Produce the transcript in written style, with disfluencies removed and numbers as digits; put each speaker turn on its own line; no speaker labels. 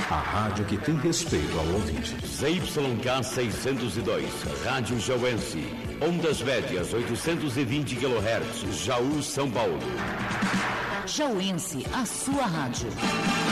A rádio que tem respeito ao ouvinte.
ZYK 602, Rádio Jauense. Ondas médias 820 kHz, Jaú, São Paulo.
Jauense, a sua rádio.